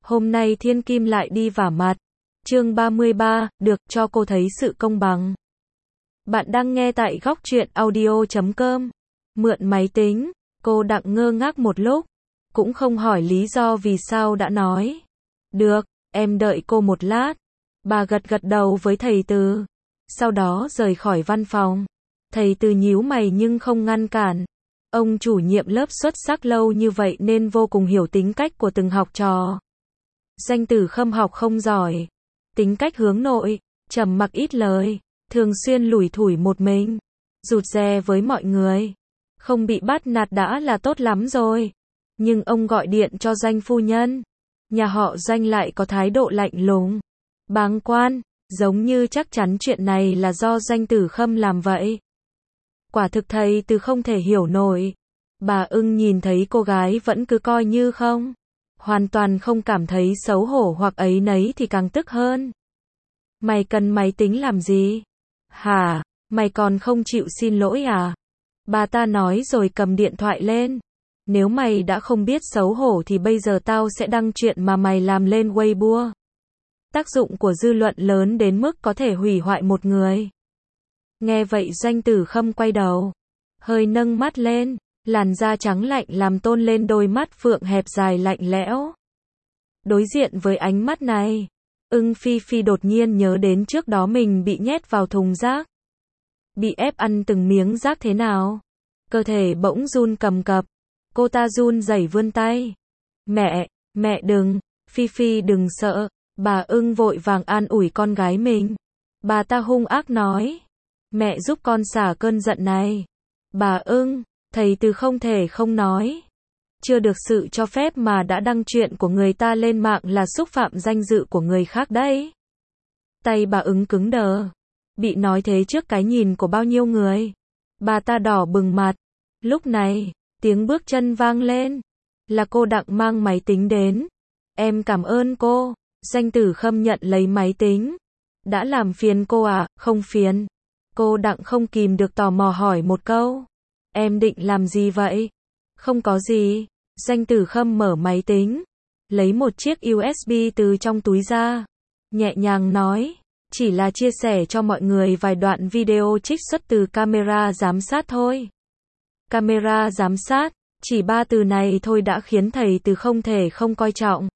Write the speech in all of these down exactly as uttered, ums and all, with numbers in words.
Hôm nay Thiên Kim lại đi vả mặt. Chương ba mươi ba, được, cho cô thấy sự công bằng. Bạn đang nghe tại góc truyện audio chấm com. Mượn máy tính, cô Đặng ngơ ngác một lúc, cũng không hỏi lý do vì sao đã nói. Được, em đợi cô một lát. Bà gật gật đầu với thầy Từ. Sau đó rời khỏi văn phòng. Thầy Từ nhíu mày nhưng không ngăn cản. Ông chủ nhiệm lớp xuất sắc lâu như vậy nên vô cùng hiểu tính cách của từng học trò. Danh Tử Khâm học không giỏi, tính cách hướng nội, trầm mặc ít lời, thường xuyên lủi thủi một mình, rụt rè với mọi người. Không bị bắt nạt đã là tốt lắm rồi. Nhưng ông gọi điện cho Danh phu nhân. Nhà họ Danh lại có thái độ lạnh lùng, bàng quan, giống như chắc chắn chuyện này là do Danh Tử Khâm làm vậy. Quả thực thầy Từ không thể hiểu nổi. Bà Ưng nhìn thấy cô gái vẫn cứ coi như không, hoàn toàn không cảm thấy xấu hổ hoặc áy náy thì càng tức hơn. Mày cần máy tính làm gì? Hả? Mày còn không chịu xin lỗi à? Bà ta nói rồi cầm điện thoại lên. Nếu mày đã không biết xấu hổ thì bây giờ tao sẽ đăng chuyện mà mày làm lên Weibo. Tác dụng của dư luận lớn đến mức có thể hủy hoại một người. Nghe vậy Danh Tử Khâm quay đầu, hơi nâng mắt lên, làn da trắng lạnh làm tôn lên đôi mắt phượng hẹp dài lạnh lẽo. Đối diện với ánh mắt này, Ưng Phi Phi đột nhiên nhớ đến trước đó mình bị nhét vào thùng rác. Bị ép ăn từng miếng rác thế nào? Cơ thể bỗng run cầm cập. Cô ta run rẩy vươn tay. Mẹ, mẹ đừng, Phi Phi đừng sợ. Bà Ưng vội vàng an ủi con gái mình. Bà ta hung ác nói. Mẹ giúp con xả cơn giận này. Bà Ưng, thầy Từ không thể không nói. Chưa được sự cho phép mà đã đăng chuyện của người ta lên mạng là xúc phạm danh dự của người khác đấy. Tay bà Ưng cứng đờ. Bị nói thế trước cái nhìn của bao nhiêu người. Bà ta đỏ bừng mặt. Lúc này, tiếng bước chân vang lên. Là cô Đặng mang máy tính đến. Em cảm ơn cô. Danh Tử Khâm nhận lấy máy tính. Đã làm phiền cô à? Không phiền. Cô Đặng không kìm được tò mò hỏi một câu. Em định làm gì vậy? Không có gì. Danh Tử Khâm mở máy tính, lấy một chiếc u ét bê từ trong túi ra, nhẹ nhàng nói, chỉ là chia sẻ cho mọi người vài đoạn video trích xuất từ camera giám sát thôi. Camera giám sát, chỉ ba từ này thôi đã khiến thầy Từ không thể không coi trọng.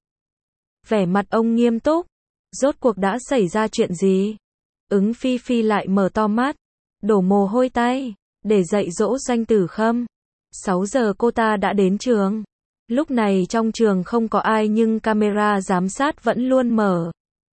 Vẻ mặt ông nghiêm túc. Rốt cuộc đã xảy ra chuyện gì? Ứng Phi Phi lại mở to mắt, đổ mồ hôi tay, để dạy dỗ Danh Tử Khâm. sáu giờ cô ta đã đến trường. Lúc này trong trường không có ai nhưng camera giám sát vẫn luôn mở.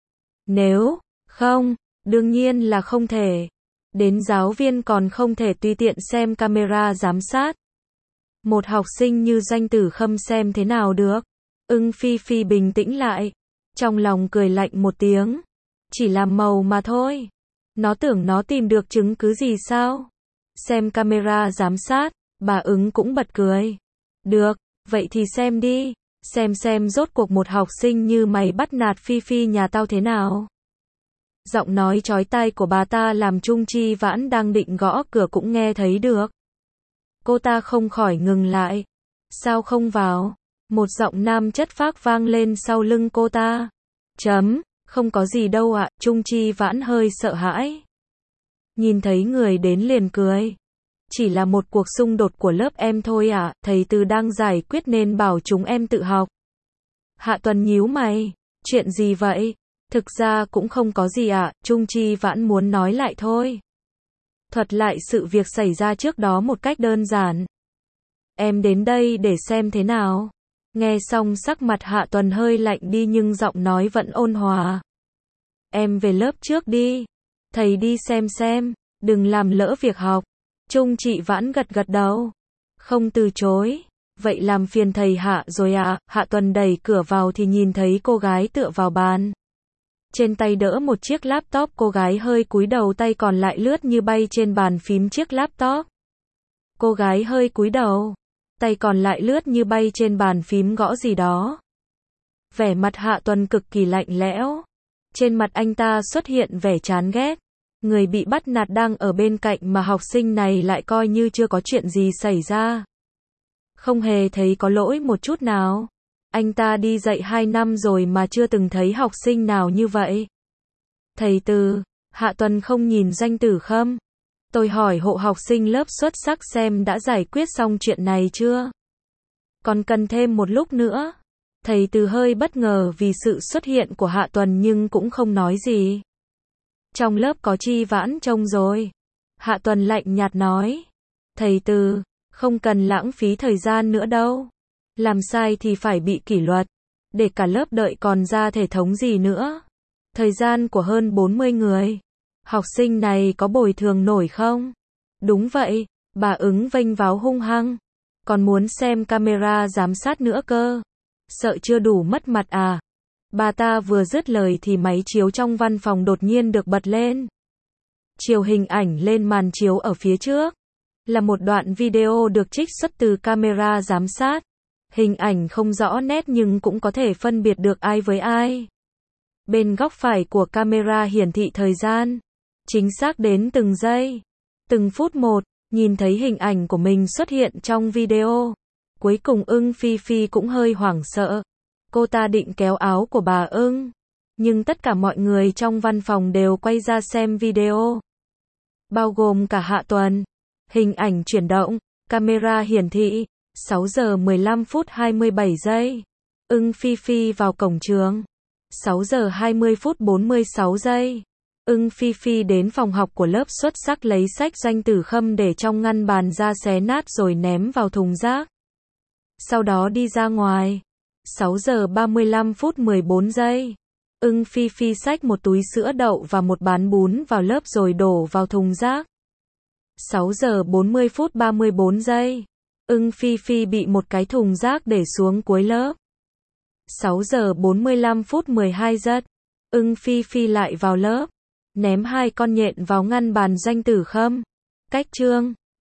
Nếu không, đương nhiên là không thể. Đến giáo viên còn không thể tùy tiện xem camera giám sát. Một học sinh như Danh Tử Khâm xem thế nào được? Ưng Phi Phi bình tĩnh lại, trong lòng cười lạnh một tiếng. Chỉ làm màu mà thôi. Nó tưởng nó tìm được chứng cứ gì sao? Xem camera giám sát, bà Ứng cũng bật cười. Được, vậy thì xem đi, xem xem rốt cuộc một học sinh như mày bắt nạt Phi Phi nhà tao thế nào. Giọng nói chói tai của bà ta làm Trung Chi Vãn đang định gõ cửa cũng nghe thấy được. Cô ta không khỏi ngừng lại. Sao không vào? Một giọng nam chất phác vang lên sau lưng cô ta. Chấm, không có gì đâu ạ. Trung Chi Vãn hơi sợ hãi. Nhìn thấy người đến liền cười. Chỉ là một cuộc xung đột của lớp em thôi ạ, à, thầy Từ đang giải quyết nên bảo chúng em tự học. Hạ Tuần nhíu mày, chuyện gì vậy? Thực ra cũng không có gì ạ, à, Trung Chi Vãn muốn nói lại thôi. Thuật lại sự việc xảy ra trước đó một cách đơn giản. Em đến đây để xem thế nào. Nghe xong sắc mặt Hạ Tuần hơi lạnh đi nhưng giọng nói vẫn ôn hòa. Em về lớp trước đi. Thầy đi xem xem, đừng làm lỡ việc học. Trung Chị Vãn gật gật đầu. Không từ chối. Vậy làm phiền thầy Hạ rồi ạ. À. Hạ Tuần đẩy cửa vào thì nhìn thấy cô gái tựa vào bàn. Trên tay đỡ một chiếc laptop, cô gái hơi cúi đầu, tay còn lại lướt như bay trên bàn phím chiếc laptop. Cô gái hơi cúi đầu, tay còn lại lướt như bay trên bàn phím gõ gì đó. Vẻ mặt Hạ Tuần cực kỳ lạnh lẽo. Trên mặt anh ta xuất hiện vẻ chán ghét. Người bị bắt nạt đang ở bên cạnh mà học sinh này lại coi như chưa có chuyện gì xảy ra. Không hề thấy có lỗi một chút nào. Anh ta đi dạy hai năm rồi mà chưa từng thấy học sinh nào như vậy. Thầy Từ, Hạ Tuần không nhìn danh tử Khâm. Tôi hỏi hộ học sinh lớp xuất sắc xem đã giải quyết xong chuyện này chưa. Còn cần thêm một lúc nữa. Thầy Từ hơi bất ngờ vì sự xuất hiện của Hạ Tuần nhưng cũng không nói gì. Trong lớp có Chi Vãn trông rồi. Hạ Tuần lạnh nhạt nói. Thầy Từ, không cần lãng phí thời gian nữa đâu. Làm sai thì phải bị kỷ luật. Để cả lớp đợi còn ra thể thống gì nữa. Thời gian của hơn bốn mươi người. Học sinh này có bồi thường nổi không? Đúng vậy, bà ứng vênh váo hung hăng. Còn muốn xem camera giám sát nữa cơ. Sợ chưa đủ mất mặt à? Bà ta vừa dứt lời thì máy chiếu trong văn phòng đột nhiên được bật lên. Chiếu hình ảnh lên màn chiếu ở phía trước. Là một đoạn video được trích xuất từ camera giám sát. Hình ảnh không rõ nét nhưng cũng có thể phân biệt được ai với ai. Bên góc phải của camera hiển thị thời gian. Chính xác đến từng giây, từng phút một, nhìn thấy hình ảnh của mình xuất hiện trong video. Cuối cùng Ưng Phi Phi cũng hơi hoảng sợ. Cô ta định kéo áo của bà Ưng. Nhưng tất cả mọi người trong văn phòng đều quay ra xem video. Bao gồm cả Hạ Tuần. Hình ảnh chuyển động, camera hiển thị, sáu giờ mười lăm phút hai mươi bảy giây. Ưng Phi Phi vào cổng trường. sáu giờ hai mươi phút bốn mươi sáu giây. Ưng Phi Phi đến phòng học của lớp xuất sắc lấy sách danh tử Khâm để trong ngăn bàn ra xé nát rồi ném vào thùng rác. Sau đó đi ra ngoài. sáu giờ ba mươi lăm phút mười bốn giây. Ưng Phi Phi xách một túi sữa đậu và một bán bún vào lớp rồi đổ vào thùng rác. sáu giờ bốn mươi phút ba mươi bốn giây. Ưng Phi Phi bị một cái thùng rác để xuống cuối lớp. sáu giờ bốn mươi lăm phút mười hai giây. Ưng Phi Phi lại vào lớp. Ném hai con nhện vào ngăn bàn danh tử Khâm. Cách chương